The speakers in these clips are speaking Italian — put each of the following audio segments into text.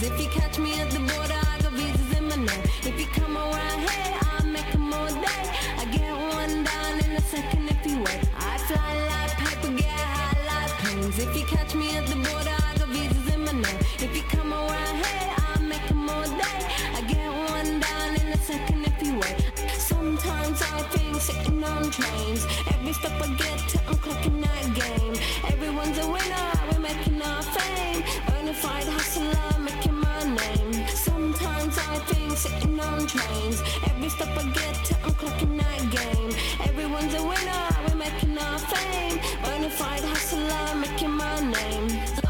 planes. If you catch me at the border, I got visas in my name. If you come around here, I'll make them all day. I get one down in a second if you wait. I fly like paper, get high like planes. If you catch me at the border, I got visas in my name. If you come around here, I'll make them all day. I get one down in a second if you wait. Sometimes I think sitting on trains. Every step I get to, I'm clocking that game. Everyone's a winner, we're making our fame. Bonafide hustler, making my name. Sometimes I think sitting on trains. Every step I get to, I'm clocking that game. Everyone's a winner, we're making our fame. Bonafide hustler, making my name.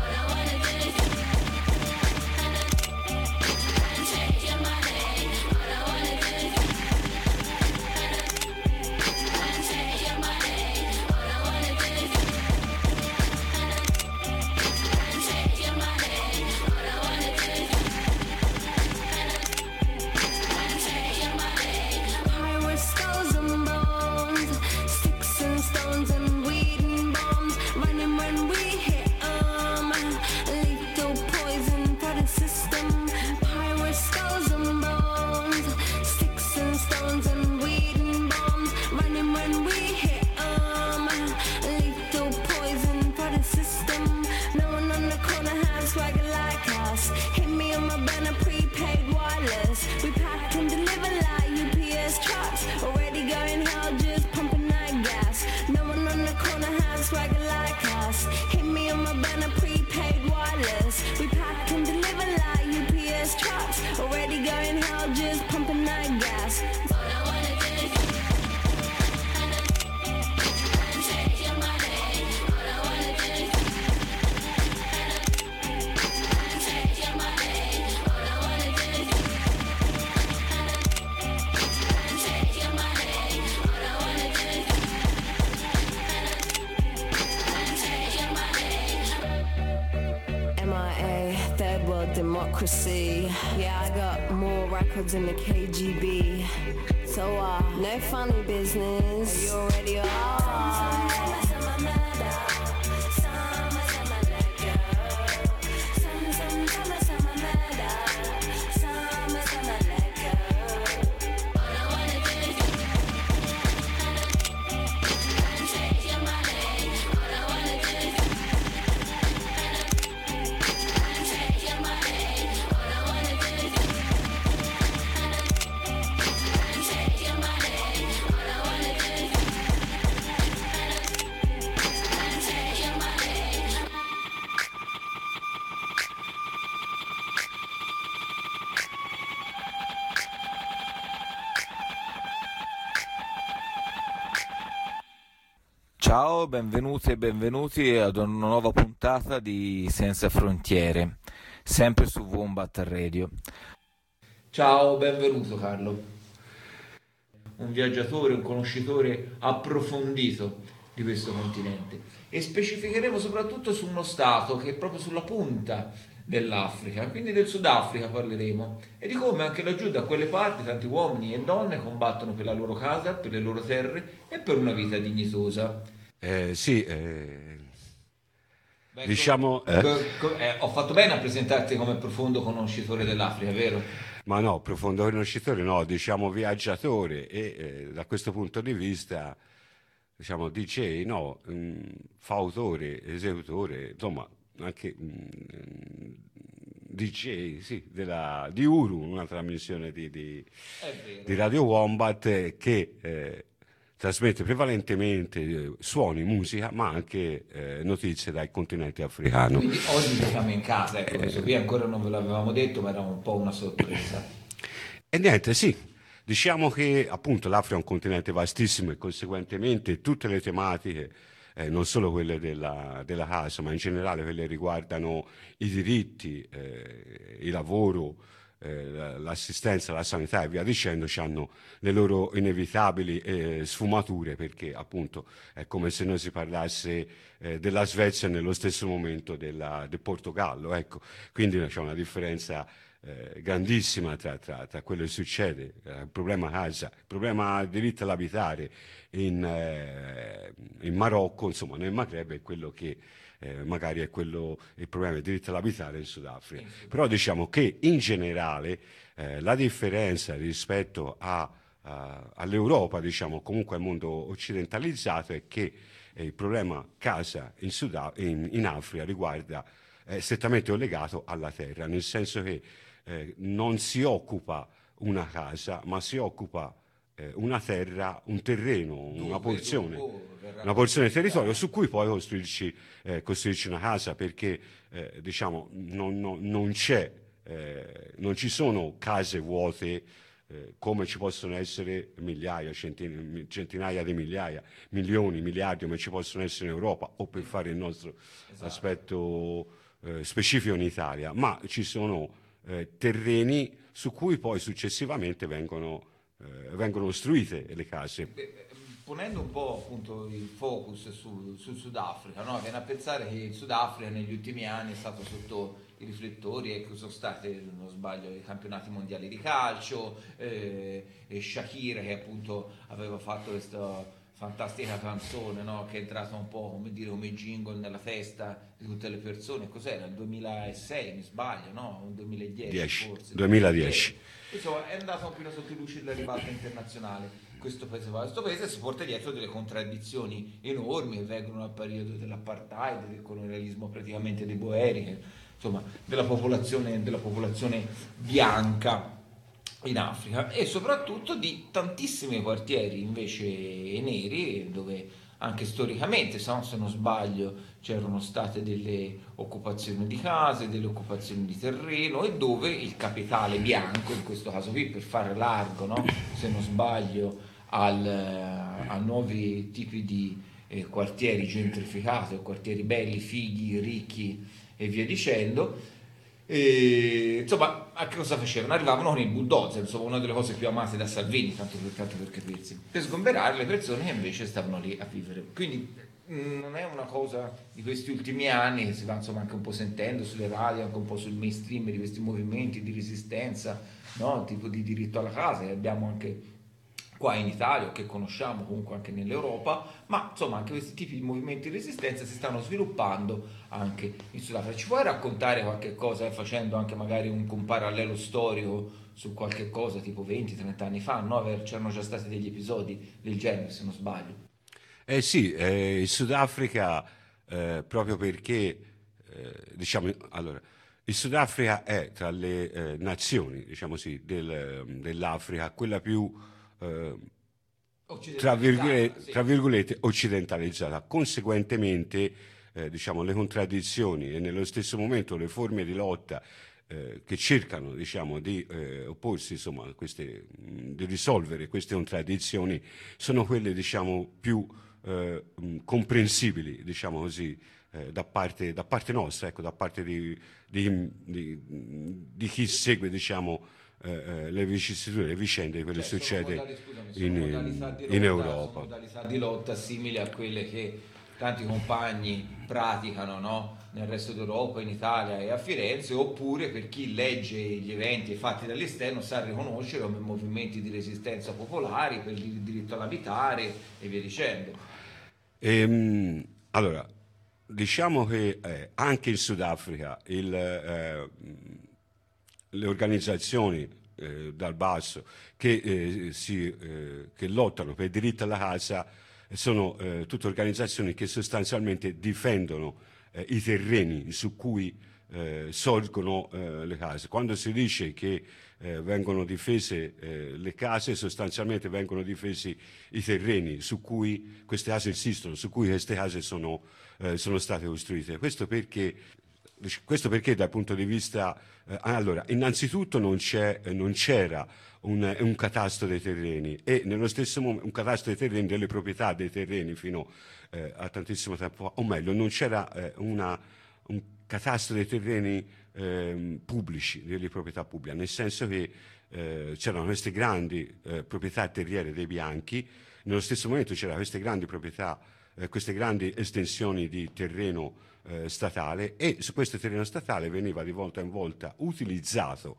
Democracy. Yeah, I got more records than the KGB. So, no funny business. You already are. Ciao, benvenuti e benvenuti ad una nuova puntata di Senza Frontiere, sempre su Wombat Radio. Ciao, benvenuto Carlo. Un viaggiatore, un conoscitore approfondito di questo continente, e specificheremo soprattutto su uno stato che è proprio sulla punta dell'Africa, quindi del Sudafrica parleremo, e di come anche laggiù da quelle parti tanti uomini e donne combattono per la loro casa, per le loro terre e per una vita dignitosa. Diciamo ho fatto bene a presentarti come profondo conoscitore dell'Africa, vero? Ma no, profondo conoscitore no, diciamo viaggiatore, e da questo punto di vista, diciamo DJ, no, fautore, esecutore, insomma anche DJ, sì, di Uru, una trasmissione di Radio Wombat che trasmette prevalentemente suoni, musica, ma anche notizie dal continente africano. Quindi oggi siamo in casa, ecco, questo qui ancora non ve l'avevamo detto, ma era un po' una sorpresa. E niente, sì, diciamo che appunto l'Africa è un continente vastissimo e conseguentemente tutte le tematiche, non solo quelle della casa, ma in generale quelle che riguardano i diritti, il lavoro, l'assistenza, la sanità e via dicendo, hanno le loro inevitabili sfumature, perché appunto è come se noi si parlasse della Svezia nello stesso momento del Portogallo, ecco. Quindi c'è una differenza grandissima tra quello che succede, il problema casa, il problema diritto all'abitare in Marocco, insomma nel Maghreb, è quello che magari è quello il problema del diritto all'abitare in Sudafrica. Però diciamo che in generale la differenza rispetto all'Europa, diciamo comunque al mondo occidentalizzato, è che il problema casa in Africa riguarda è strettamente collegato alla terra, nel senso che non si occupa una casa, ma si occupa una terra, un terreno, una porzione di territorio su cui poi costruirci una casa, perché diciamo non ci sono case vuote come ci possono essere migliaia, centinaia di migliaia, milioni, miliardi come ci possono essere in Europa, o per fare il nostro aspetto specifico in Italia, ma ci sono terreni su cui poi successivamente vengono costruite le case. Ponendo un po' appunto il focus sul Sudafrica, no? Viene a pensare che il Sudafrica negli ultimi anni è stato sotto i riflettori e che sono stati, se non sbaglio, i campionati mondiali di calcio, e Shakira che appunto aveva fatto questa fantastica canzone, no? Che è entrata un po' come jingle nella testa di tutte le persone. Cos'era? Nel 2006 mi sbaglio, no? Nel 2010 forse. 2010. Insomma, è andata un po' sotto i luci della ribalta internazionale. Questo paese si porta dietro delle contraddizioni enormi che vengono dal periodo dell'apartheid, del colonialismo praticamente dei boeri, insomma, della popolazione bianca in Africa, e soprattutto di tantissimi quartieri invece neri, dove anche storicamente, se non sbaglio, c'erano state delle occupazioni di case, delle occupazioni di terreno, e dove il capitale bianco, in questo caso qui per fare largo, no? Se non sbaglio, a nuovi tipi di quartieri gentrificati, quartieri belli, fighi, ricchi e via dicendo. Insomma, a che cosa facevano? Arrivavano con il bulldozer, insomma, una delle cose più amate da Salvini, tanto per capirsi, per sgomberare le persone che invece stavano lì a vivere. Quindi non è una cosa di questi ultimi anni, che si va insomma anche un po' sentendo sulle radio, anche un po' sul mainstream, di questi movimenti di resistenza, no? Tipo di diritto alla casa, che abbiamo anche qua in Italia, che conosciamo comunque anche nell'Europa, ma insomma anche questi tipi di movimenti di resistenza si stanno sviluppando anche in Sudafrica. Ci puoi raccontare qualche cosa, facendo anche magari un parallelo storico su qualche cosa tipo 20-30 anni fa, no? C'erano già stati degli episodi del genere, se non sbaglio. Sì, il Sudafrica, proprio perché, diciamo, allora, il Sudafrica è tra le nazioni, diciamo sì, dell'Africa quella più tra virgolette occidentalizzata. Conseguentemente diciamo le contraddizioni e nello stesso momento le forme di lotta che cercano, diciamo, di opporsi, insomma, di risolvere queste contraddizioni, sono quelle, diciamo, più comprensibili, diciamo così, da parte nostra, ecco, da parte di chi segue, diciamo, le vicissitudini, le vicende di quello che succede in Europa. Sono modalità di lotta simili a quelle che tanti compagni praticano, no? Nel resto d'Europa, in Italia e a Firenze, oppure per chi legge gli eventi fatti dall'esterno sa riconoscere come movimenti di resistenza popolari per il diritto all'abitare e via dicendo. Allora, diciamo che anche in Sudafrica le organizzazioni dal basso che lottano per il diritto alla casa sono tutte organizzazioni che sostanzialmente difendono i terreni su cui sorgono le case. Quando si dice che vengono difese le case, sostanzialmente vengono difesi i terreni su cui queste case insistono, su cui queste case sono state costruite. Questo perché dal punto di vista allora, innanzitutto non c'era un catasto dei terreni, e nello stesso momento un catasto dei terreni, delle proprietà dei terreni fino a tantissimo tempo fa, o meglio non c'era un catasto dei terreni pubblici, delle proprietà pubbliche, nel senso che c'erano queste grandi proprietà terriere dei bianchi, nello stesso momento c'erano queste grandi proprietà, queste grandi estensioni di terreno statale, e su questo terreno statale veniva di volta in volta utilizzato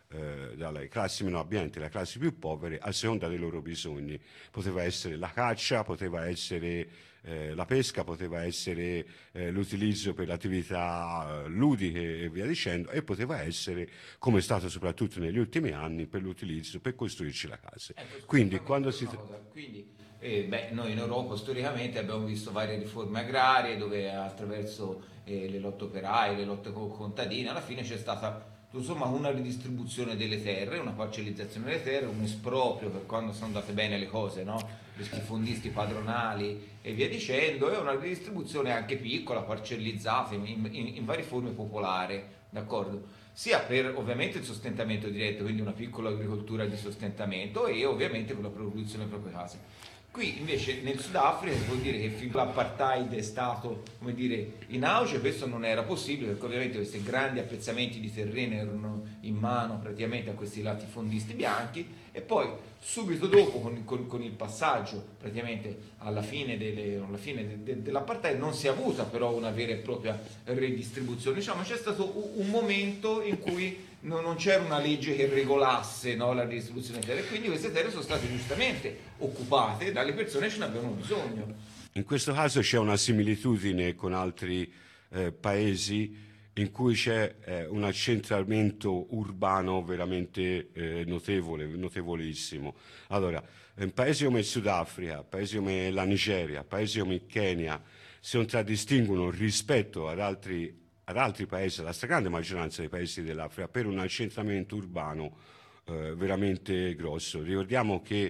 dalle classi meno abbienti alle classi più povere a seconda dei loro bisogni. Poteva essere la caccia, poteva essere la pesca, poteva essere l'utilizzo per attività ludiche e via dicendo, e poteva essere, come è stato soprattutto negli ultimi anni, per l'utilizzo per costruirci la casa. Quindi quando si... Noi in Europa storicamente abbiamo visto varie riforme agrarie dove attraverso le lotte operaie, le lotte contadine, alla fine c'è stata insomma una ridistribuzione delle terre, una parcellizzazione delle terre, un esproprio per quando sono andate bene le cose, no? Gli schifondisti padronali e via dicendo, e una ridistribuzione anche piccola, parcellizzata in varie forme popolari, d'accordo? Sia per ovviamente il sostentamento diretto, quindi una piccola agricoltura di sostentamento, e ovviamente per la produzione delle proprie case. Qui invece nel Sudafrica si può dire che fin l'apartheid è stato, come dire, in auge, questo non era possibile perché ovviamente questi grandi appezzamenti di terreno erano in mano praticamente a questi latifondisti bianchi, e poi subito dopo con il passaggio praticamente alla fine dell'apartheid non si è avuta però una vera e propria redistribuzione. Diciamo c'è stato un momento in cui non c'era una legge che regolasse, no, la redistribuzione delle terre, e quindi queste terre sono state giustamente occupate dalle persone che ce ne avevano bisogno. In questo caso c'è una similitudine con altri paesi in cui c'è un accentramento urbano veramente notevolissimo. Allora, in paesi come il Sudafrica, paesi come la Nigeria, paesi come il Kenya si contraddistinguono rispetto ad altri paesi, la stragrande maggioranza dei paesi dell'Africa, per un accentramento urbano veramente grosso. Ricordiamo che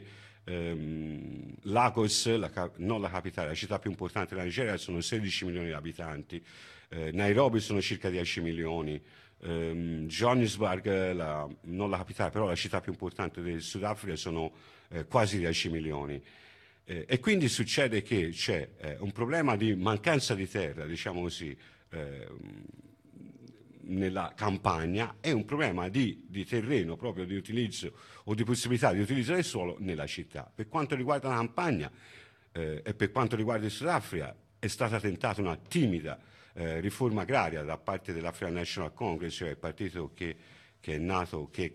Lagos, non la capitale, la città più importante della Nigeria, sono 16 milioni di abitanti, Nairobi sono circa 10 milioni, Johannesburg, non la capitale, però la città più importante del Sudafrica, sono quasi 10 milioni. E quindi succede che c'è un problema di mancanza di terra, diciamo così, nella campagna, e un problema di terreno proprio di utilizzo o di possibilità di utilizzo del suolo nella città. Per quanto riguarda la campagna e per quanto riguarda il Sudafrica, è stata tentata una timida riforma agraria da parte dell'African National Congress, cioè il partito che è nato, che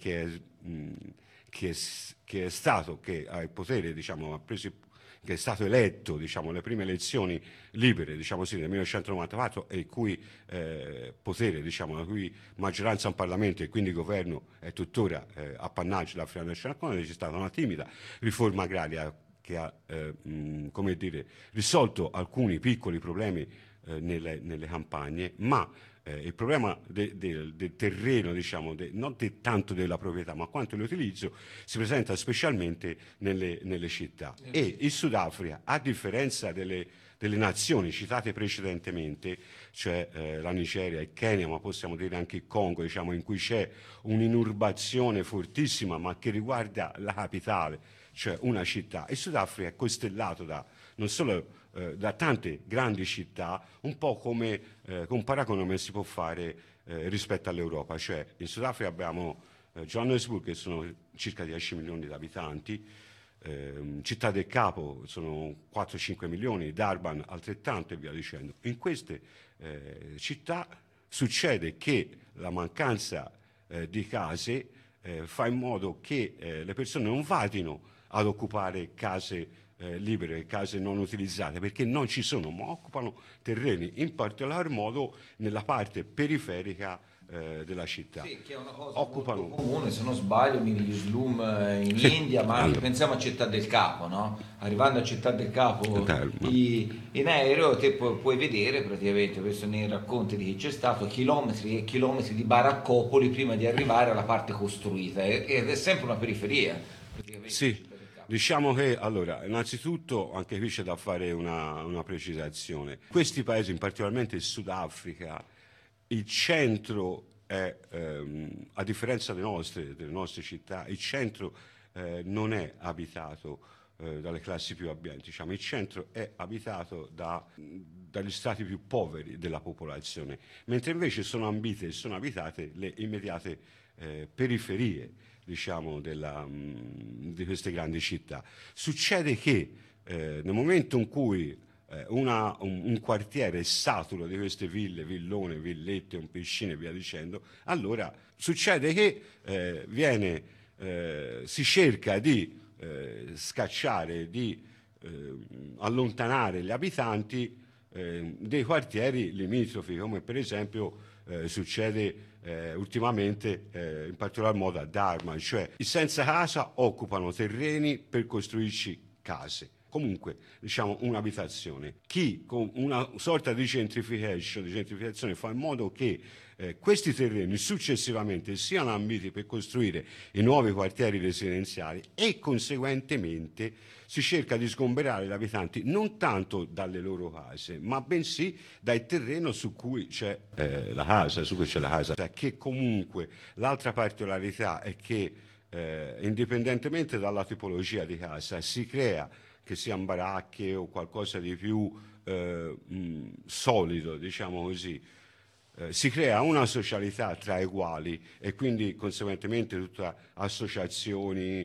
è stato, che ha il potere, diciamo, che è stato eletto, diciamo, le prime elezioni libere, diciamo così, nel 1994, e il cui potere, diciamo, la cui maggioranza in Parlamento e quindi governo è tuttora appannaggio dell'African National Congress. C'è stata una timida riforma agraria che ha come dire, risolto alcuni piccoli problemi nelle campagne, ma il problema del terreno, diciamo, non tanto della proprietà, ma quanto dell'utilizzo, si presenta specialmente nelle città. E il Sudafrica, a differenza delle nazioni citate precedentemente, cioè la Nigeria, il Kenya, ma possiamo dire anche il Congo, diciamo, in cui c'è un'inurbazione fortissima, ma che riguarda la capitale, cioè una città, il Sudafrica è costellato non solo da tante grandi città, un po' come un paragone come si può fare rispetto all'Europa. Cioè in Sudafrica abbiamo Johannesburg, che sono circa 10 milioni di abitanti, Città del Capo sono 4-5 milioni, Durban altrettanto e via dicendo. In queste città succede che la mancanza di case fa in modo che le persone non vadino ad occupare case libere, case non utilizzate, perché non ci sono, ma occupano terreni, in particolar modo nella parte periferica della città. Sì, che è una cosa molto comune, se non sbaglio, negli slum in India, ma anche pensiamo a Città del Capo, no? Arrivando a Città del Capo in aereo te puoi vedere praticamente, questo nei racconti di chi c'è stato, chilometri e chilometri di baraccopoli prima di arrivare alla parte costruita, ed è sempre una periferia. Sì. Diciamo che, allora, innanzitutto anche qui c'è da fare una precisazione. Questi paesi, in particolarmente il Sudafrica, il centro è, a differenza delle nostre città, il centro non è abitato dalle classi più abbienti, diciamo. Il centro è abitato dagli strati più poveri della popolazione, mentre invece sono abitate le immediate periferie, diciamo, di queste grandi città. Succede che nel momento in cui un quartiere saturo di queste ville, villone, villette, un piscine e via dicendo, allora succede che si cerca di scacciare, di allontanare gli abitanti dei quartieri limitrofi, come per esempio succede ultimamente in particolar modo a Dharma, cioè i senza casa occupano terreni per costruirci case. Comunque, diciamo, un'abitazione. Chi con una sorta di gentrificazione fa in modo che questi terreni successivamente siano ambiti per costruire i nuovi quartieri residenziali e conseguentemente si cerca di sgomberare gli abitanti non tanto dalle loro case, ma bensì dal terreno su cui c'è la casa, Che comunque l'altra particolarità è che indipendentemente dalla tipologia di casa si crea, che siano baracche o qualcosa di più solido, diciamo così, si crea una socialità tra eguali e quindi conseguentemente tutte associazioni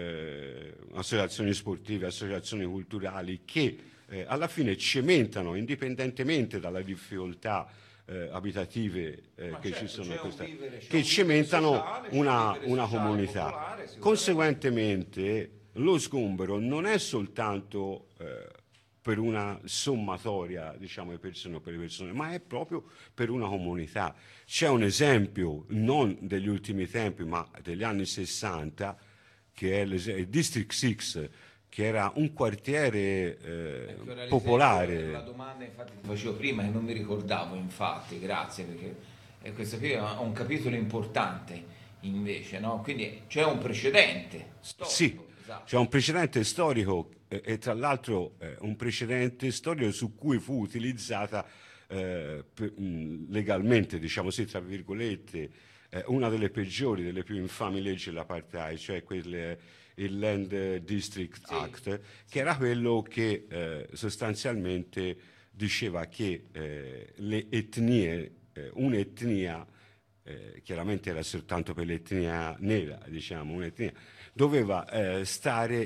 sportive, associazioni culturali che alla fine cementano, indipendentemente dalle difficoltà abitative che ci sono, che cementano una comunità. Conseguentemente lo sgombero non è soltanto per una sommatoria, diciamo, per le persone, ma è proprio per una comunità. C'è un esempio, non degli ultimi tempi, ma degli anni 60, che è il District 6, che era un quartiere popolare. La domanda infatti ti facevo prima e non mi ricordavo, infatti, grazie, perché questo qui è un capitolo importante invece, no? Quindi c'è un precedente storico. Sì. C'è un precedente storico e tra l'altro un precedente storico su cui fu utilizzata legalmente, diciamo sì, tra virgolette, una delle peggiori, delle più infami leggi dell'apartheid, cioè il Land District Act, che era quello che sostanzialmente diceva che le etnie, un'etnia, chiaramente era soltanto per l'etnia nera, diciamo, un'etnia, dovevano stare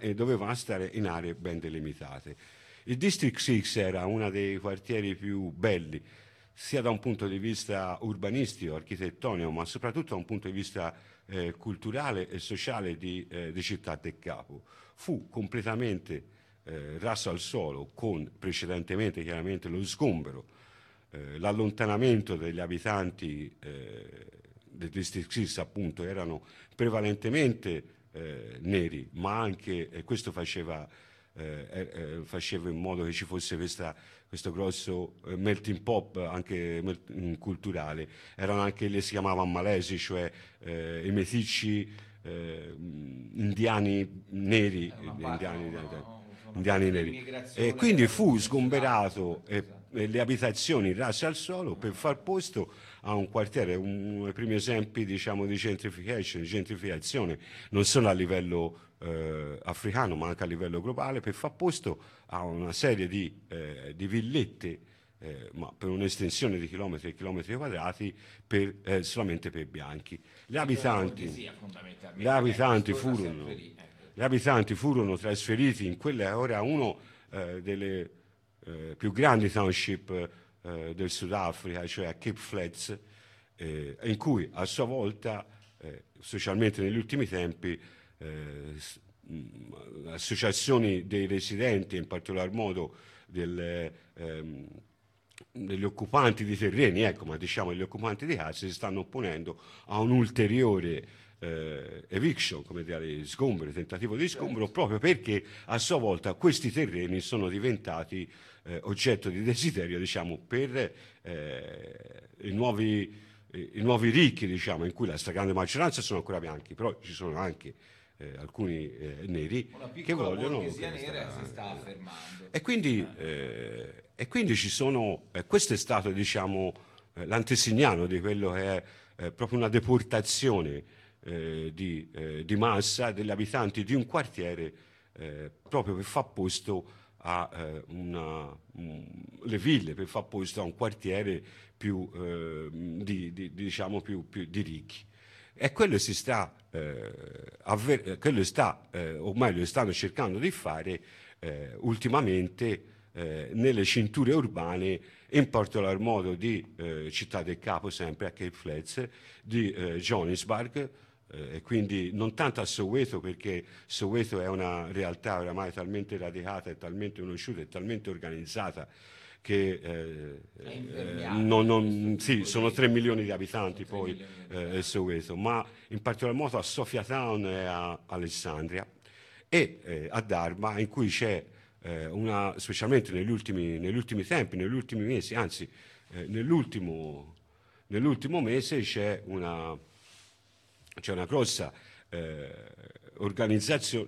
in aree ben delimitate. Il District 6 era uno dei quartieri più belli, sia da un punto di vista urbanistico, architettonico, ma soprattutto da un punto di vista culturale e sociale di Città del Capo. Fu completamente raso al suolo con precedentemente chiaramente lo sgombero, l'allontanamento degli abitanti del District 6, appunto, erano prevalentemente neri, ma anche questo faceva in modo che ci fosse questo grosso melting pot anche culturale. Erano anche, si chiamavano malesi, cioè i meticci indiani neri, indiani neri. E quindi fu sgomberato le abitazioni rase al suolo per far posto a un quartiere. Uno dei primi esempi, diciamo, di gentrificazione, non solo a livello africano ma anche a livello globale, per far posto a una serie di villette, ma per un'estensione di chilometri e chilometri quadrati solamente per bianchi. Gli abitanti furono trasferiti in quella che ora uno delle più grandi township del Sudafrica, cioè a Cape Flats, in cui a sua volta, specialmente negli ultimi tempi, associazioni dei residenti, in particolar modo degli occupanti di terreni, ma diciamo gli occupanti di case, si stanno opponendo a un ulteriore eviction, come dire, sgombero, tentativo di sgombero, proprio perché a sua volta questi terreni sono diventati oggetto di desiderio, diciamo, per i nuovi ricchi, diciamo, in cui la stragrande maggioranza sono ancora bianchi, però ci sono anche alcuni neri che vogliono nera si sta affermando. E quindi ci sono, questo è stato, diciamo, l'antesignano di quello che è proprio una deportazione di massa degli abitanti di un quartiere, proprio per far posto a le ville, per far posto a un quartiere più diciamo più di ricchi. E quello o meglio stanno cercando di fare ultimamente nelle cinture urbane, in particolar modo di Città del Capo, sempre a Cape Flats, di Johannesburg, e quindi non tanto a Soweto, perché Soweto è una realtà oramai talmente radicata, e talmente conosciuta e talmente organizzata che sì, sono 3 milioni di abitanti poi Soweto, ma in particolar modo a Sophiatown e a Alessandria e a Darba, in cui c'è specialmente negli ultimi tempi, negli ultimi mesi, anzi nell'ultimo mese c'è una grossa organizzazione,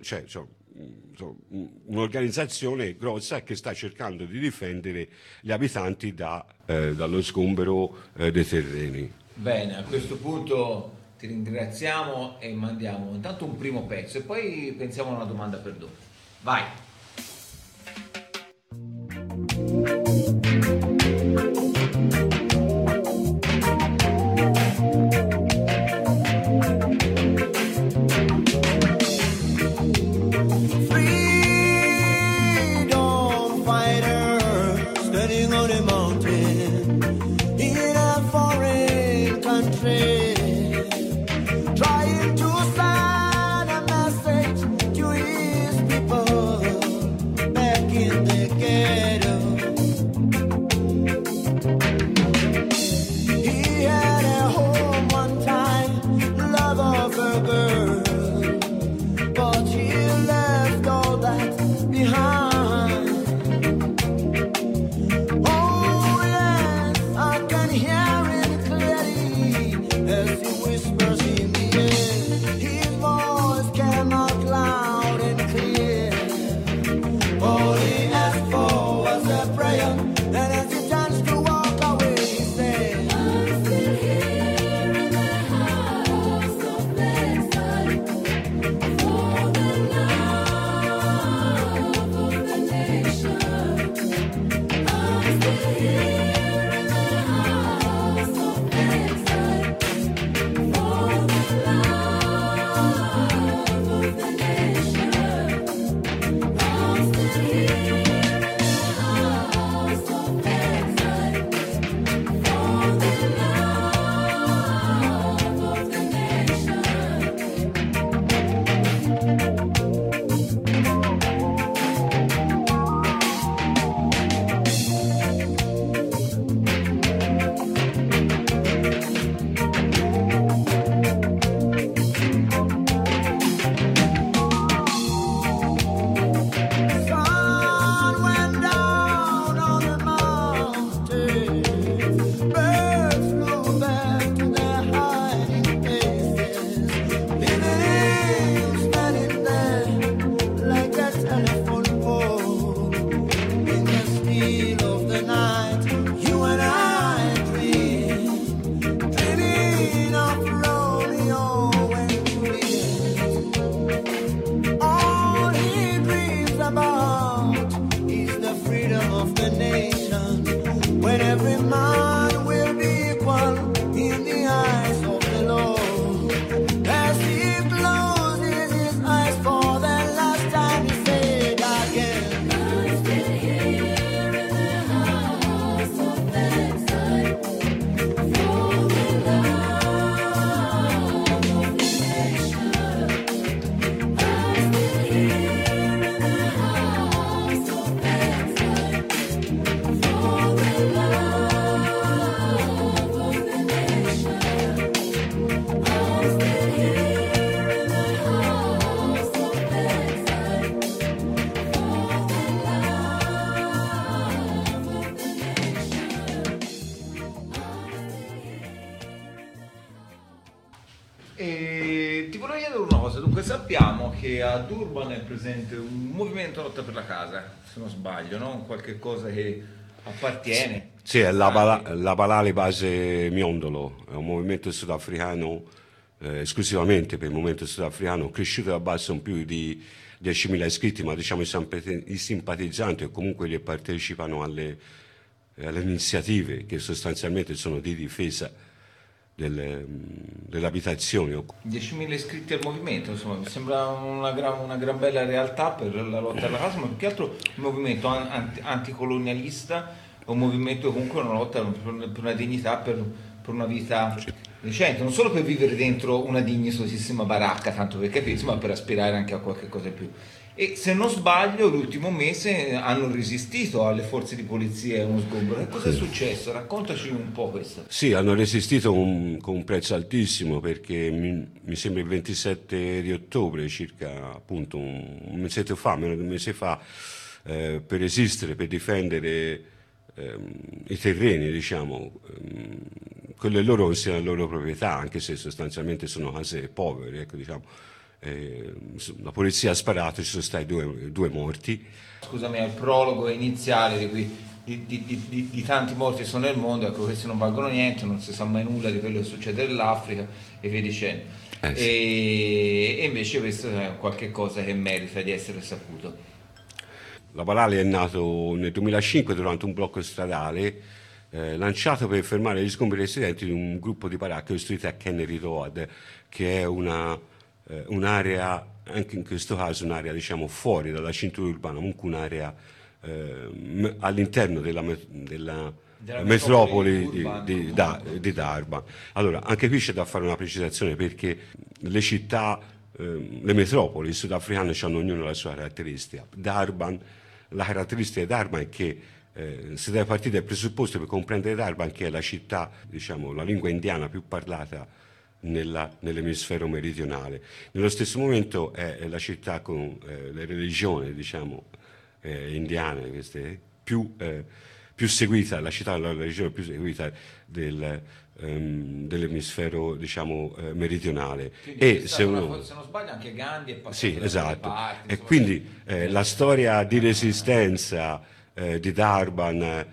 un'organizzazione grossa che sta cercando di difendere gli abitanti dallo sgombero dei terreni. Bene, a questo punto ti ringraziamo e mandiamo intanto un primo pezzo e poi pensiamo a una domanda per dopo. Vai! E ti vorrei chiedere una cosa, dunque sappiamo che a Durban è presente un movimento lotta per la casa, se non sbaglio, no? Qualche cosa che appartiene. Sì, è la Balale Base Miondolo, è un movimento sudafricano, esclusivamente per il movimento sudafricano, cresciuto da basso con più di 10.000 iscritti, ma diciamo i simpatizzanti o comunque che partecipano alle iniziative che sostanzialmente sono di difesa delle abitazioni. 10.000 iscritti al movimento, insomma, mi sembra una gran bella realtà per la lotta alla casa, ma più che altro un movimento anticolonialista, un movimento comunque una lotta per una dignità, per una vita decente, non solo per vivere dentro una dignitosissima baracca, tanto per capirsi, ma per aspirare anche a qualche cosa in più. E se non sbaglio l'ultimo mese hanno resistito alle forze di polizia e uno sgombero. Che cosa è successo? Raccontaci un po' questo. Sì, hanno resistito con un prezzo altissimo, perché mi sembra il 27 di ottobre, circa appunto un mesetto fa, meno di un mese fa, per resistere, per difendere i terreni, diciamo, quelle loro considerano la loro proprietà, anche se sostanzialmente sono case povere, ecco, diciamo. La polizia ha sparato, ci sono stati due morti. Scusami, al prologo iniziale di tanti morti sono nel mondo, ecco, questi non valgono niente, non si sa mai nulla di quello che succede nell'Africa e via dicendo. Sì. E invece questo è qualche cosa che merita di essere saputo. La Balali è nato nel 2005 durante un blocco stradale lanciato per fermare gli sgomberi residenti di un gruppo di baracche costruite a Cannery Road, che è un'area, anche in questo caso un'area, diciamo, fuori dalla cintura urbana, comunque un'area all'interno della metropoli di Durban. Allora, anche qui c'è da fare una precisazione, perché le città, le metropoli sudafricane hanno ognuna la sua caratteristica. La caratteristica di Durban è che si deve partire dal presupposto, per comprendere Durban, che è la città, diciamo, la lingua indiana più parlata nell'emisfero meridionale. Nello stesso momento è la città con le religioni, diciamo, indiane, queste, più seguita, la città la religione più seguita dell'emisfero, diciamo, meridionale. E se non sbaglio anche Gandhi è passato, sì, esatto. parti, e quindi la storia di resistenza di Durban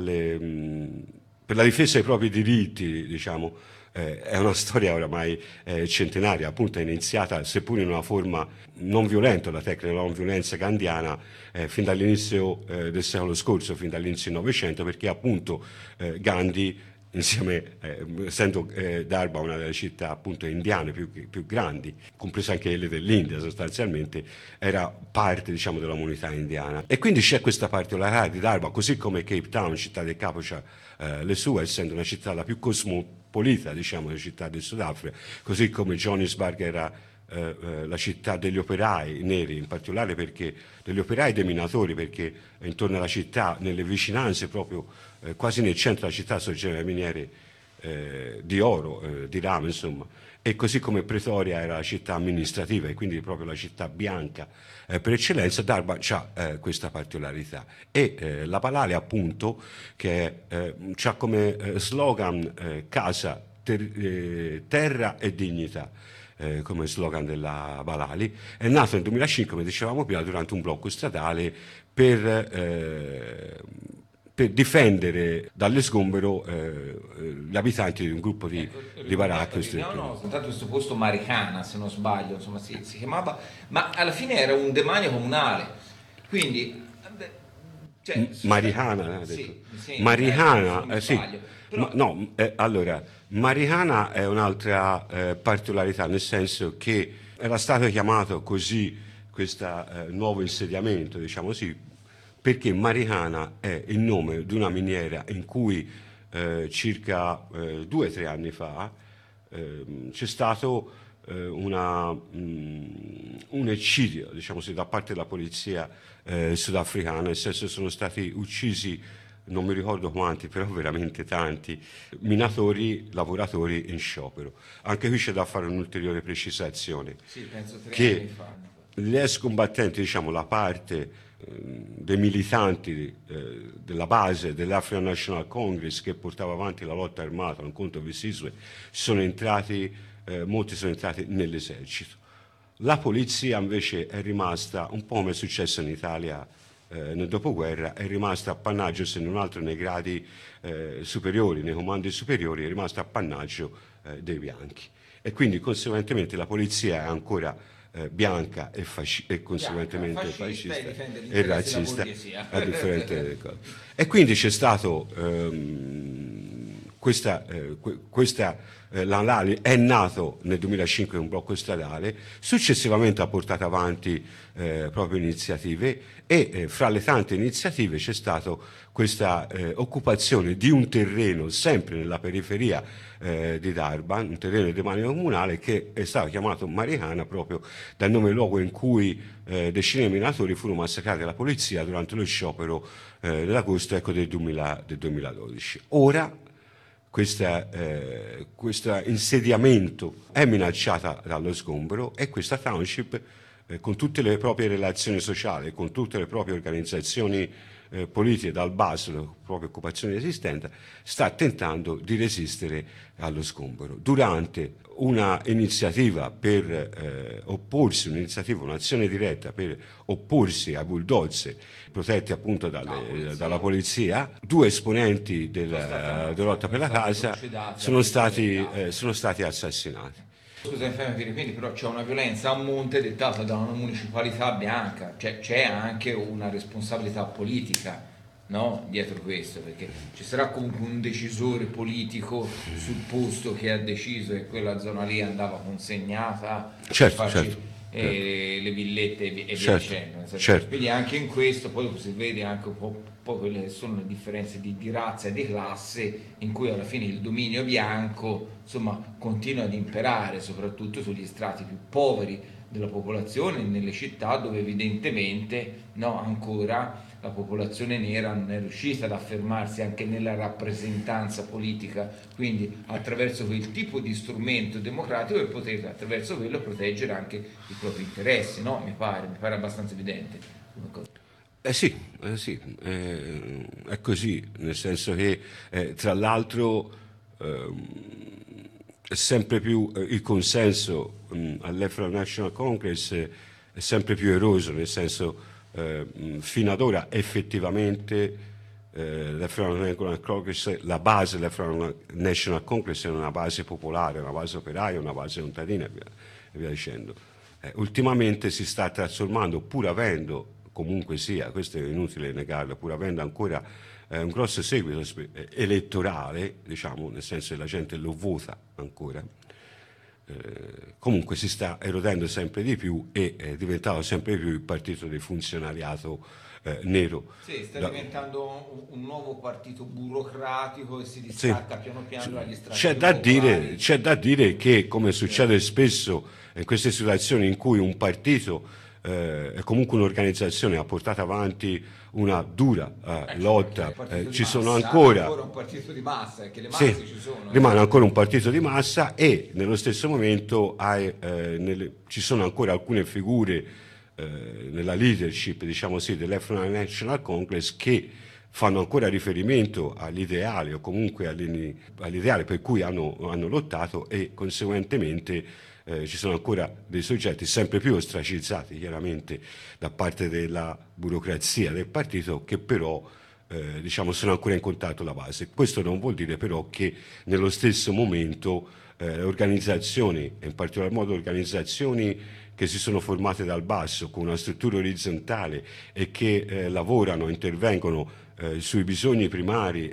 per la difesa dei propri diritti, diciamo, è una storia oramai centenaria, appunto è iniziata, seppur in una forma non violenta, la tecnica della non violenza gandhiana, fin dall'inizio del secolo scorso, fin dall'inizio del Novecento, perché appunto Gandhi, insieme, essendo Durban una delle città appunto indiane più grandi, comprese anche quelle dell'India sostanzialmente, era parte, diciamo, della comunità indiana. E quindi c'è questa particolarità di Durban, così come Cape Town, città del capo, c'ha le sue, essendo una città la più cosmopolita, diciamo, delle città del Sudafrica, così come Johannesburg era la città degli operai neri, in particolare perché degli operai dei minatori, perché intorno alla città, nelle vicinanze, proprio quasi nel centro della città, sorgevano le miniere di oro, di rame, insomma. E così come Pretoria era la città amministrativa e quindi proprio la città bianca per eccellenza, Durban ha questa particolarità. E la Balali, appunto, che ha come slogan casa, terra e dignità, come slogan della Balali, è nato nel 2005, come dicevamo prima, durante un blocco stradale per difendere dalle sgombero gli abitanti di un gruppo di baracche. Intanto questo posto Marikana, se non sbaglio, insomma, si chiamava, ma alla fine era un demanio comunale, quindi Marikana, ha detto. Sì, Marikana, sì. Però... allora, Marikana è un'altra particolarità, nel senso che era stato chiamato così questo nuovo insediamento, diciamo così, perché Marikana è il nome di una miniera in cui circa 2 o 3 anni fa c'è stato un eccidio, diciamo così, da parte della polizia sudafricana, nel senso sono stati uccisi, non mi ricordo quanti, però veramente tanti, minatori, lavoratori in sciopero. Anche qui c'è da fare un'ulteriore precisazione. Sì, penso 3 che anni fa. Gli ex combattenti, diciamo la parte dei militanti della base dell'African National Congress che portava avanti la lotta armata, non conto Visiswe, molti sono entrati nell'esercito. La polizia invece è rimasta, un po' come è successo in Italia nel dopoguerra, è rimasta appannaggio, se non altro nei gradi superiori, nei comandi superiori, è rimasta appannaggio dei bianchi. E quindi conseguentemente la polizia è ancora bianca e conseguentemente fascista e razzista, a differente cose. E quindi c'è stato l'ANLAL è nato nel 2005 un blocco stradale, successivamente ha portato avanti proprio iniziative e fra le tante iniziative c'è stata questa occupazione di un terreno sempre nella periferia di Durban, un terreno di demanio comunale che è stato chiamato Marikana proprio dal nome luogo in cui decine di minatori furono massacrati dalla polizia durante lo sciopero dell'agosto del 2012. Ora questo insediamento è minacciata dallo sgombero e questa township, con tutte le proprie relazioni sociali, con tutte le proprie organizzazioni politiche dal basso, la propria occupazione esistente, sta tentando di resistere allo sgombero. Durante una iniziativa per opporsi, un'azione diretta per opporsi ai bulldozer protetti appunto dalla polizia, 2 esponenti della lotta per la casa sono stati assassinati. Scusa, quindi però c'è una violenza a monte dettata da una municipalità bianca, cioè c'è anche una responsabilità politica, no? Dietro questo, perché ci sarà comunque un decisore politico sul posto che ha deciso che quella zona lì andava consegnata, certo. Le villette e via Certo, dicendo. certo. Quindi anche in questo poi si vede anche un po' quelle che sono le differenze di razza e di classe, in cui alla fine il dominio bianco insomma continua ad imperare soprattutto sugli strati più poveri della popolazione, nelle città dove evidentemente ancora la popolazione nera non è riuscita ad affermarsi anche nella rappresentanza politica, quindi attraverso quel tipo di strumento democratico per poter attraverso quello proteggere anche i propri interessi, no? Mi pare abbastanza evidente come cosa. Sì, è così, nel senso che tra l'altro è sempre più il consenso all'Afro National Congress è sempre più eroso, nel senso fino ad ora effettivamente l'Afro National Congress, la base dell'Afro National Congress è una base popolare, una base operaia, una base contadina e via dicendo. Ultimamente si sta trasformando, pur avendo comunque sia, questo è inutile negarlo, pur avendo ancora un grosso seguito elettorale, diciamo, nel senso che la gente lo vota ancora, comunque si sta erodendo sempre di più e è diventato sempre di più il partito del funzionariato nero. Sì, sta diventando un nuovo partito burocratico e si distacca piano piano dagli strati. C'è da dire che, come succede spesso in queste situazioni in cui un partito è comunque un'organizzazione ha portato avanti una dura lotta, ci sono ancora un partito di massa, che le masse ci sono. Rimane ancora un partito di massa e nello stesso momento ci sono ancora alcune figure nella leadership, diciamo sì, dell'Afro National Congress che fanno ancora riferimento agli ideali o comunque all'ideale per cui hanno lottato e conseguentemente ci sono ancora dei soggetti sempre più ostracizzati chiaramente da parte della burocrazia del partito che però diciamo sono ancora in contatto con la base. Questo non vuol dire però che nello stesso momento organizzazioni, in particolar modo organizzazioni che si sono formate dal basso con una struttura orizzontale e che lavorano, intervengono sui bisogni primari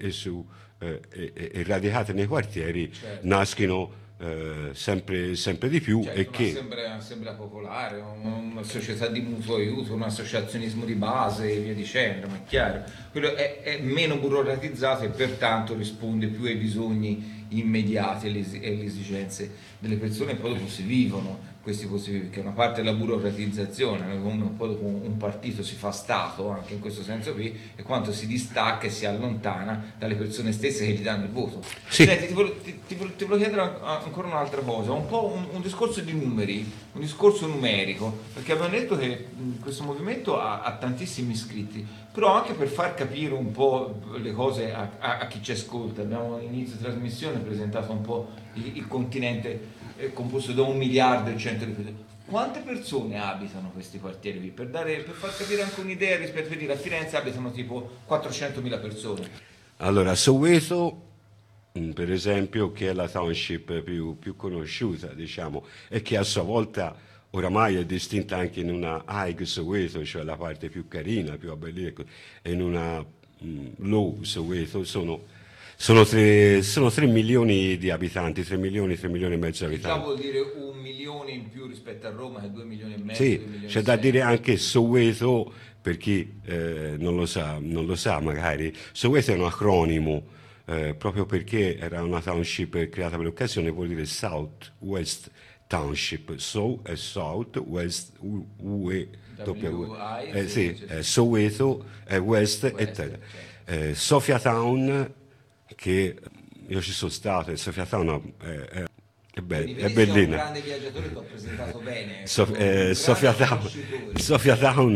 e radicate nei quartieri, nascono sempre di più, certo, e che un'assemblea popolare, una società di mutuo aiuto, un associazionismo di base e via dicendo, ma è chiaro, quello è meno burocratizzato e pertanto risponde più ai bisogni immediati e alle esigenze delle persone, e poi dopo si vivono questi positivi, perché una parte della burocratizzazione, come poi dopo un partito si fa Stato, anche in questo senso qui, e quanto si distacca e si allontana dalle persone stesse che gli danno il voto. Sì. Senti, ti volevo chiedere ancora un'altra cosa, un po' un discorso di numeri, un discorso numerico, perché abbiamo detto che questo movimento ha tantissimi iscritti, però anche per far capire un po' le cose a chi ci ascolta, abbiamo all'inizio di trasmissione presentato un po' il continente composto da 1 miliardo e 100 di persone. Quante persone abitano questi quartieri qui? Per far capire anche un'idea rispetto a dire, a Firenze abitano tipo 400.000 persone. allora Soweto, per esempio, che è la township più conosciuta, diciamo, e che a sua volta oramai è distinta anche in una High Soweto, cioè la parte più carina, più abbellita, e in una Low Soweto, Sono 3 milioni di abitanti, 3 milioni e mezzo di Che già abitanti. vuol dire 1 milione in più rispetto a Roma, che è 2 milioni e mezzo, Sì, 2 milioni c'è e da sei. dire anche Soweto, per chi non lo sa magari. Soweto è un acronimo, proprio perché era una township creata per l'occasione, vuol dire South West Township. So è South, West UE, W-I, sì, sì. Soweto è West e West, Terra. certo. Sophiatown, che io ci sono stato, e Sophiatown è Quindi vedi, sei un bellina. grande viaggiatore, ti ho presentato bene. Sophiatown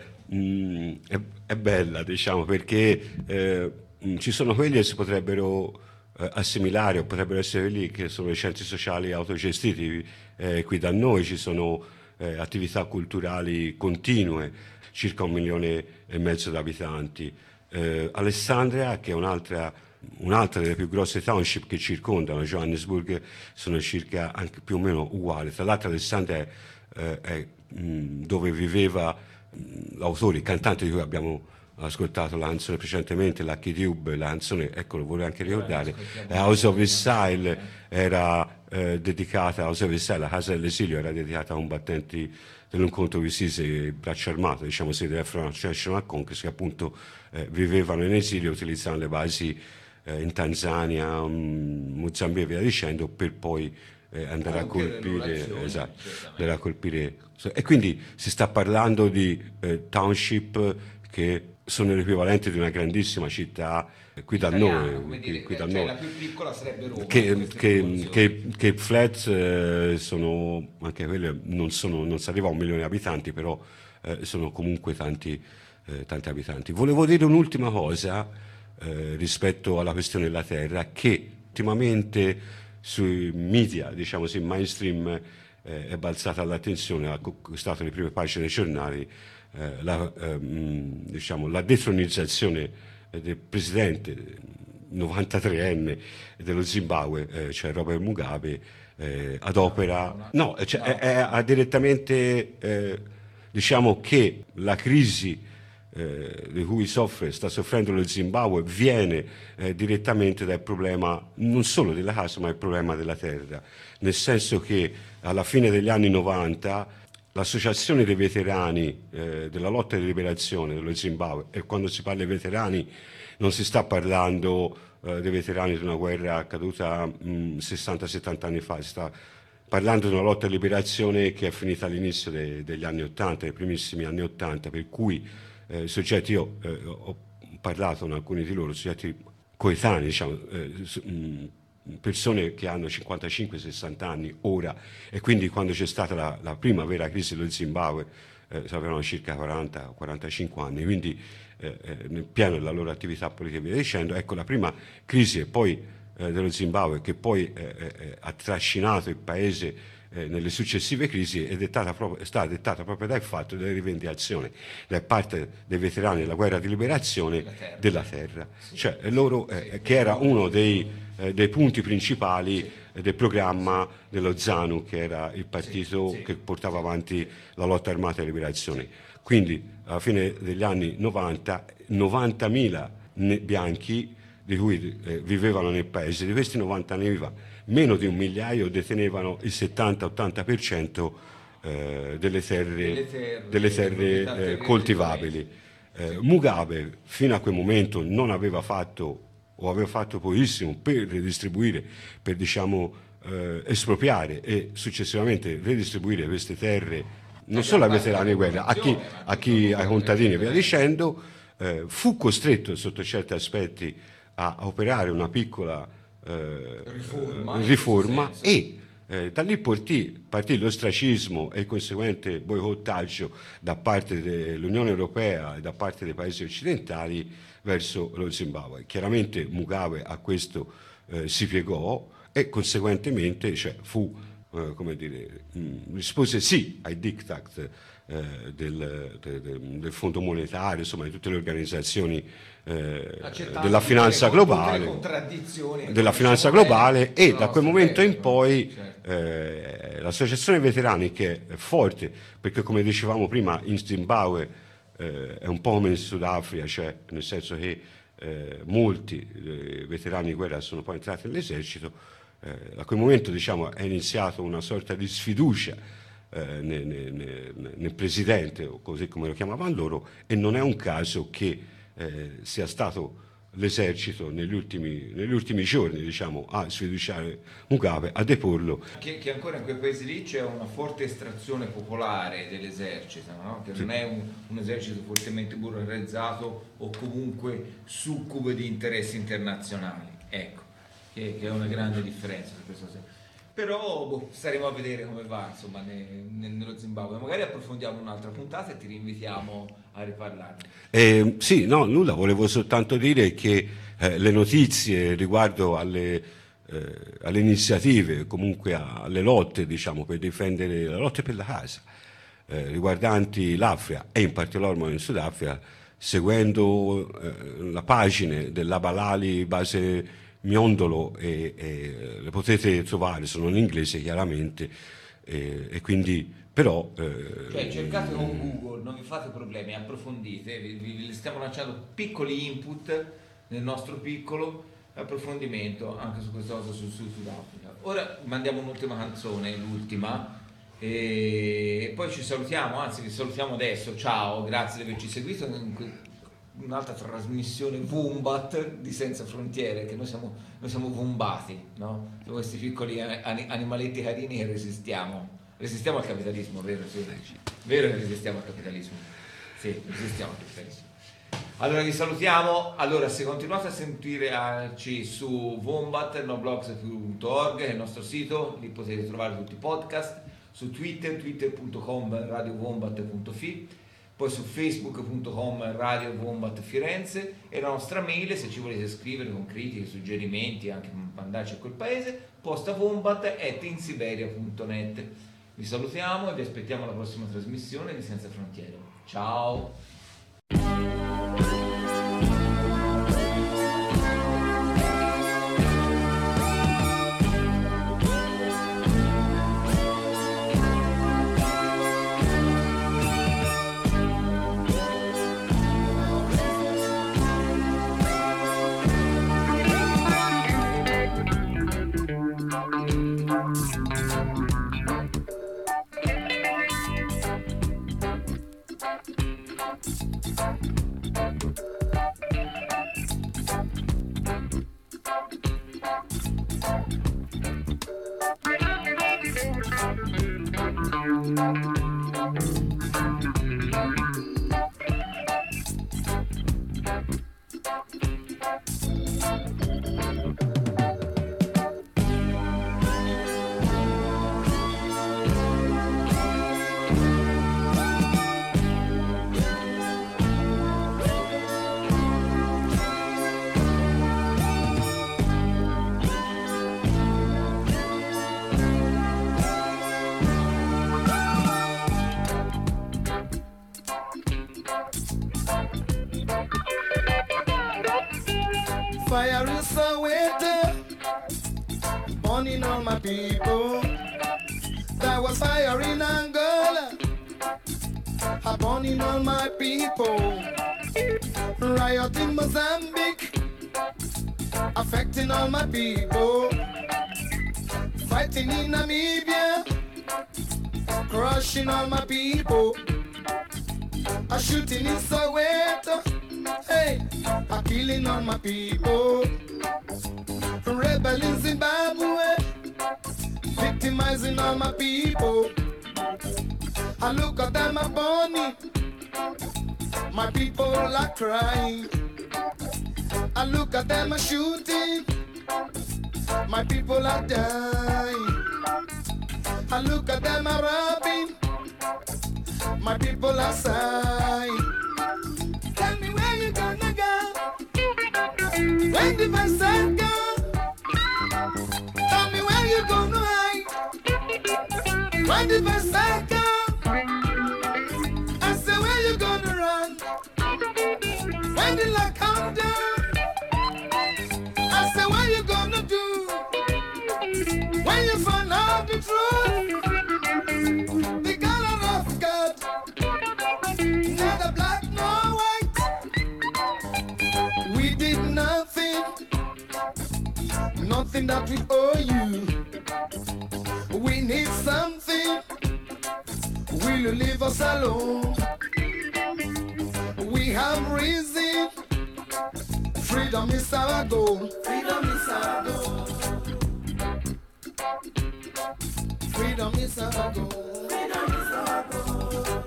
è bella, diciamo, perché ci sono quelli che si potrebbero assimilare o potrebbero essere quelli che sono i centri sociali autogestiti. Qui da noi ci sono attività culturali continue, circa 1,5 milioni di abitanti. Alessandria, che è un'altra delle più grosse township che circondano Johannesburg, sono circa anche più o meno uguali. Tra l'altro Alessandria è dove viveva l'autore, il cantante di cui abbiamo ascoltato la canzone precedentemente, Lucky Dube, la canzone, ecco, lo volevo anche ricordare, House of Exile era dedicata, House of Exile, la casa dell'esilio, era dedicata a combattenti dell'incontro Visise braccio armato, diciamo sì, dell'African National Congress, che appunto vivevano in esilio, utilizzavano le basi in Tanzania, Mozambico e via dicendo, per poi andare a colpire, esatto, andare a colpire. E quindi si sta parlando di township che sono l'equivalente di una grandissima città qui da noi, qui da noi. La più piccola sarebbe Roma. Che flat sono anche quelle, non si arriva a 1 milione di abitanti, però sono comunque tanti abitanti. Volevo dire un'ultima cosa rispetto alla questione della terra, che ultimamente sui media, diciamo sì, mainstream, è balzata all'attenzione, ha conquistato le prime pagine dei giornali, diciamo, la detronizzazione del presidente 93enne dello Zimbabwe, cioè Robert Mugabe, ad opera. No, cioè, ha direttamente, diciamo che la crisi di cui sta soffrendo lo Zimbabwe viene direttamente dal problema non solo della casa, ma il problema della terra, nel senso che alla fine degli anni 90 l'associazione dei veterani della lotta di liberazione dello Zimbabwe, e quando si parla di veterani non si sta parlando dei veterani di una guerra accaduta 60-70 anni fa, si sta parlando di una lotta di liberazione che è finita all'inizio degli anni 80, nei primissimi anni 80, per cui soggetti, io ho parlato con alcuni di loro, soggetti coetanei, diciamo, persone che hanno 55-60 anni ora, e quindi quando c'è stata la prima vera crisi dello Zimbabwe avevano circa 40-45 anni, quindi nel pieno della loro attività politica e via dicendo. Ecco, la prima crisi e poi dello Zimbabwe, che poi ha trascinato il paese nelle successive crisi, è stata dettata proprio dal fatto della rivendicazione da parte dei veterani della guerra di liberazione della terra, cioè loro, che era uno dei punti principali del programma dello ZANU, che era il partito che portava avanti la lotta armata e liberazione. Quindi alla fine degli anni 90, 90.000 bianchi di cui vivevano nel paese, di questi 90.000 meno di 1 migliaio detenevano il 70-80% delle terre coltivabili. Mugabe fino a quel momento non aveva fatto, o aveva fatto pochissimo per redistribuire, per diciamo espropriare e successivamente redistribuire queste terre non solo ai veterani di guerra, ai contadini e via dicendo. Fu costretto sotto certi aspetti a operare una piccola riforma e da lì partì l'ostracismo e il conseguente boicottaggio da parte dell'Unione Europea e da parte dei paesi occidentali verso lo Zimbabwe. Chiaramente Mugabe a questo si piegò e conseguentemente, cioè, rispose sì ai diktat del Fondo Monetario, insomma di tutte le organizzazioni della finanza globale, e da quel momento in poi l'associazione veterani, che è forte perché, come dicevamo prima, in Zimbabwe è un po' come in Sudafrica, cioè nel senso che molti veterani di guerra sono poi entrati nell'esercito, a quel momento diciamo, è iniziata una sorta di sfiducia nel presidente, o così come lo chiamavano loro, e non è un caso che sia stato l'esercito negli ultimi giorni, diciamo, a sfiduciare Mugabe, a deporlo. Che ancora in quei paesi lì c'è una forte estrazione popolare dell'esercito, no? Che non è un esercito fortemente burocratizzato o comunque succube di interessi internazionali, ecco, che è una grande differenza su questo. Però staremo a vedere come va, insomma, nello Zimbabwe. Magari approfondiamo un'altra puntata e ti rinvitiamo a riparlarne. Sì, no, nulla, volevo soltanto dire che le notizie riguardo alle iniziative, comunque alle lotte, diciamo, per difendere la lotta per la casa, riguardanti l'Africa e in particolar modo in Sudafrica, seguendo la pagina dell'Abalali base Miondolo, e le potete trovare, sono in inglese chiaramente, e quindi però cioè cercate con Google, non vi fate problemi, approfondite, vi stiamo lanciando piccoli input nel nostro piccolo approfondimento anche su questa cosa sul Sudafrica. Ora mandiamo un'ultima canzone, l'ultima, e poi ci salutiamo, anzi vi salutiamo adesso, ciao, grazie di averci seguito in un'altra trasmissione Wombat di Senza Frontiere, che noi siamo wombati, no? Siamo questi piccoli animaletti carini che resistiamo al capitalismo, vero? Sì. Vero che resistiamo al capitalismo? Sì, resistiamo al capitalismo. Allora vi salutiamo, allora se continuate a sentirci su wombat.noblogs.org, che è il nostro sito, lì potete trovare tutti i podcast, su twitter.com radiowombat.fi, poi su facebook.com Radio Wombat Firenze, e la nostra mail, se ci volete scrivere con critiche, suggerimenti, anche mandarci a quel paese, postawombat@insiberia.net. Vi salutiamo e vi aspettiamo alla prossima trasmissione di Senza Frontiere. Ciao! Fire is a waiter, burning all my people. There was fire in Angola, burning all my people. Riot in Mozambique, affecting all my people. Fighting in Namibia, crushing all my people. A shooting in Soweto, hey, a killing all my people. Rebel in Zimbabwe, victimizing all my people. I look at them a burning, my people are crying. I look at them a shooting, my people are dying. I look at them a robbing, my people are sighing. Tell me where you gonna go when the best go. Tell me where you gonna hide when the best go. I say where you gonna run when the luck come down. I say what you gonna do when you find out the truth. The color of God, neither black nor white. We did nothing that we owe you. We need something. Will you leave us alone? We have reason. Freedom is our goal. Freedom is our goal. Freedom is our goal. Freedom is our goal.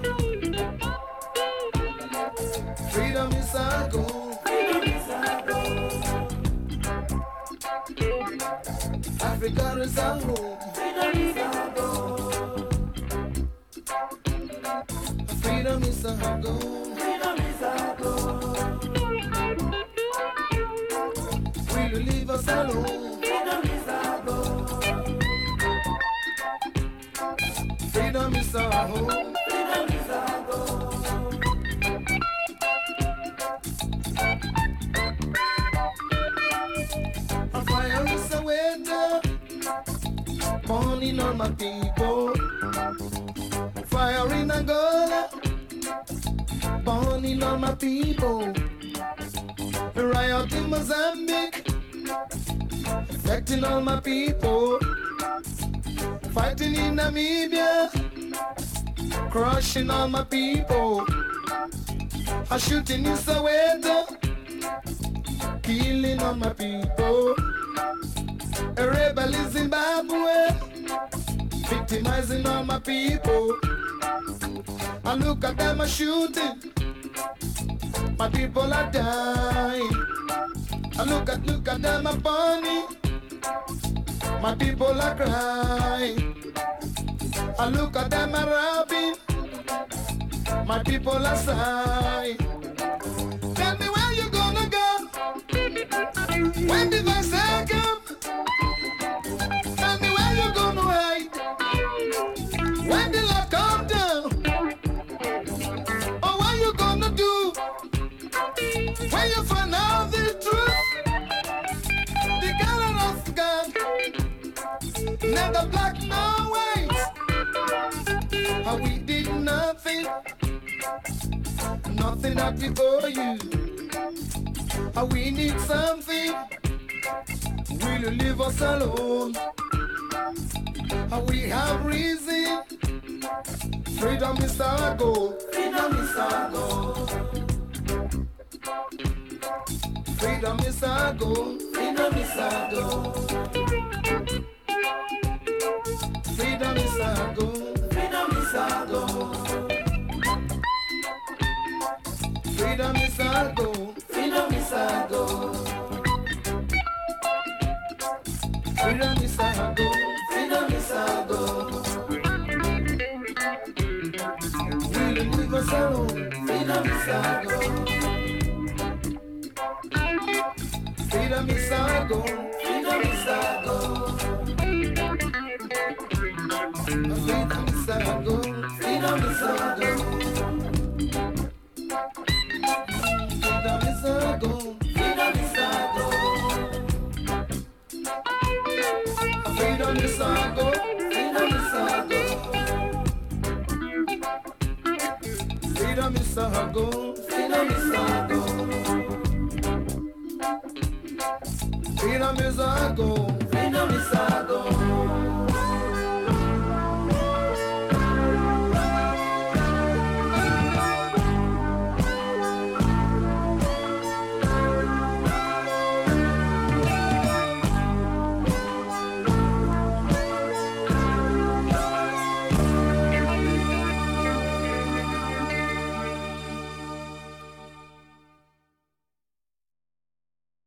Freedom is our goal. Freedom is our goal. Africa is our home. Freedom is our goal. Freedom is our goal. Freedom is our goal. Will you leave us alone? Freedom is our goal. Freedom is our home. Freedom is our goal. A fire is a winter, burning on my people. Fire in Angola, burning on my people. A riot in Mozambique, affecting all my people. Fighting in Namibia, crushing all my people. A shooting in Soweto, killing all my people. A rebel in Zimbabwe, victimizing all my people. I look at them a shooting, my people are dying. I look at them a burning, my people are crying. I look at them a robbing, my people are sighing. Tell me where you gonna go when the vessel come. Tell me where you gonna hide when the law come down. Or what you gonna do when you find out the truth? The color of God, neither black nor white. How we did nothing, nothing that we owe you. How we need something. Will you leave us alone? How we have reason. Freedom is our goal. Freedom is our goal. Freedom is our goal. Freedom is our goal. Freedom is our goal. Freedom is our goal. Freedom is our goal. Freedom is our goal. Freedom is our goal. Freedom is our goal. Will you leave us alone? Freedom is our goal. Freedom is our goal. Freedom is our goal. Freedom is our goal. Freedom is our goal. Freedom is our goal. Freedom is our goal. Freedom is our goal. Freedom is our goal. Freedom is our goal.